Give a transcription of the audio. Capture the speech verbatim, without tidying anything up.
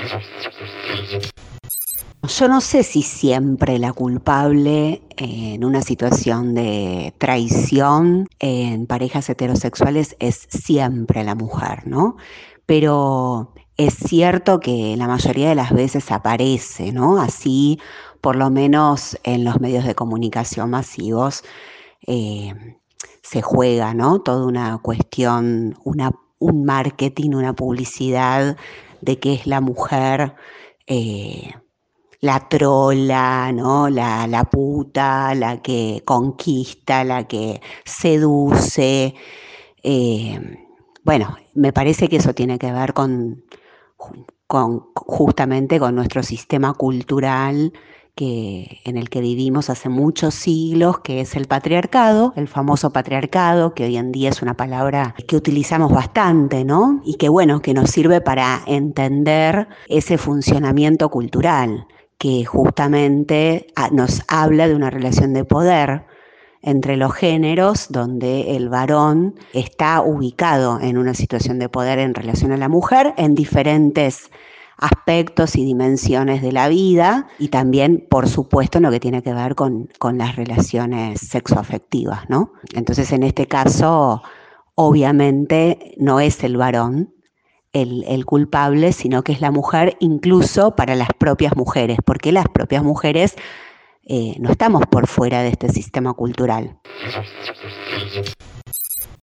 Yo no sé si siempre la culpable en una situación de traición en parejas heterosexuales es siempre la mujer, ¿no? Pero es cierto que la mayoría de las veces aparece, ¿no? Así, por lo menos en los medios de comunicación masivos, eh, se juega, ¿no? Toda una cuestión, una, un marketing, una publicidad de que es la mujer. Eh, la trola, ¿no? La, la puta, la que conquista, la que seduce. Eh, bueno, me parece que eso tiene que ver con, con justamente con nuestro sistema cultural que, en el que vivimos hace muchos siglos, que es el patriarcado, el famoso patriarcado, que hoy en día es una palabra que utilizamos bastante, ¿no? Y que bueno, que nos sirve para entender ese funcionamiento cultural que justamente nos habla de una relación de poder entre los géneros, donde el varón está ubicado en una situación de poder en relación a la mujer en diferentes aspectos y dimensiones de la vida, y también, por supuesto, en lo que tiene que ver con, con las relaciones sexoafectivas, ¿no? Entonces, en este caso, obviamente, no es el varón el, el culpable, sino que es la mujer, incluso para las propias mujeres, porque las propias mujeres eh, no estamos por fuera de este sistema cultural.